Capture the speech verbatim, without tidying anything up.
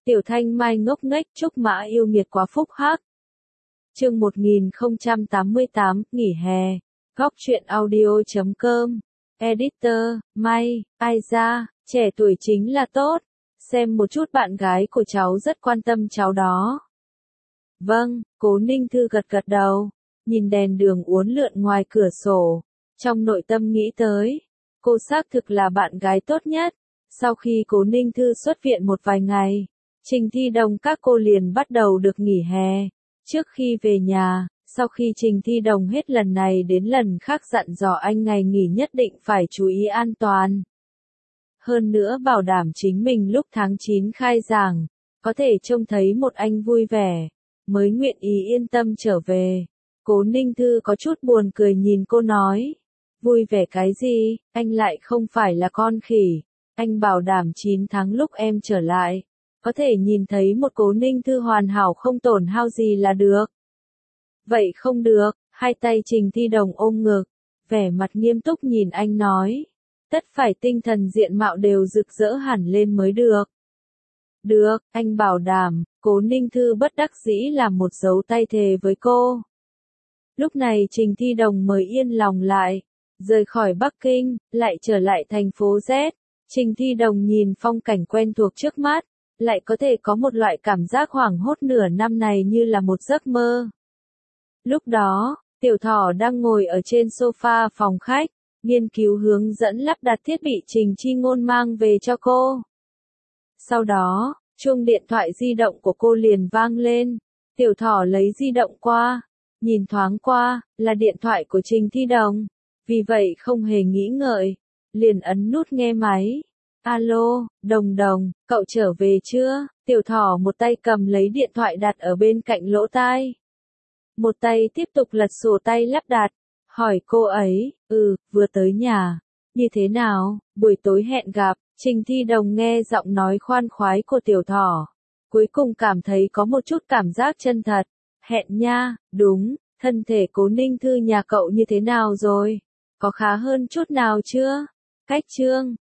Tiểu Thanh Mai ngốc nghếch chúc Mã yêu nghiệt quá phúc hắc. Chương một nghìn không trăm tám mươi tám, nghỉ hè. Góc truyện audio chấm com. Editor, Mai, ai ra, trẻ tuổi chính là tốt. Xem một chút bạn gái của cháu rất quan tâm cháu đó. Vâng, Cố Ninh Thư gật gật đầu, nhìn đèn đường uốn lượn ngoài cửa sổ. Trong nội tâm nghĩ tới, cô xác thực là bạn gái tốt nhất. Sau khi Cố Ninh Thư xuất viện một vài ngày, Trình Thi Đồng các cô liền bắt đầu được nghỉ hè. Trước khi về nhà, sau khi Trình Thi Đồng hết lần này đến lần khác dặn dò anh ngày nghỉ nhất định phải chú ý an toàn. Hơn nữa bảo đảm chính mình lúc tháng chín khai giảng, có thể trông thấy một anh vui vẻ, mới nguyện ý yên tâm trở về. Cố Ninh Thư có chút buồn cười nhìn cô nói, vui vẻ cái gì, anh lại không phải là con khỉ, anh bảo đảm chín tháng lúc em trở lại, có thể nhìn thấy một Cố Ninh Thư hoàn hảo không tổn hao gì là được. Vậy không được, hai tay Trình Thi Đồng ôm ngực, vẻ mặt nghiêm túc nhìn anh nói, tất phải tinh thần diện mạo đều rực rỡ hẳn lên mới được. Được, anh bảo đảm. Cố Ninh Thư bất đắc dĩ làm một dấu tay thề với cô. Lúc này Trình Thi Đồng mới yên lòng lại, rời khỏi Bắc Kinh, lại trở lại thành phố Z. Trình Thi Đồng nhìn phong cảnh quen thuộc trước mắt, lại có thể có một loại cảm giác hoảng hốt nửa năm này như là một giấc mơ. Lúc đó, Tiểu Thỏ đang ngồi ở trên sofa phòng khách, nghiên cứu hướng dẫn lắp đặt thiết bị Trình Chi Ngôn mang về cho cô. Sau đó, chuông điện thoại di động của cô liền vang lên. Tiểu Thỏ lấy di động qua, nhìn thoáng qua, là điện thoại của Trình Thi Đồng. Vì vậy không hề nghĩ ngợi, liền ấn nút nghe máy. Alo, Đồng Đồng, cậu trở về chưa? Tiểu Thỏ một tay cầm lấy điện thoại đặt ở bên cạnh lỗ tai. Một tay tiếp tục lật sổ tay lắp đặt, hỏi cô ấy, ừ, vừa tới nhà. Như thế nào, buổi tối hẹn gặp. Trình Thi Đồng nghe giọng nói khoan khoái của Tiểu Thỏ, cuối cùng cảm thấy có một chút cảm giác chân thật. Hẹn nha, đúng, thân thể Cố Ninh Thư nhà cậu như thế nào rồi? Có khá hơn chút nào chưa? Cách chương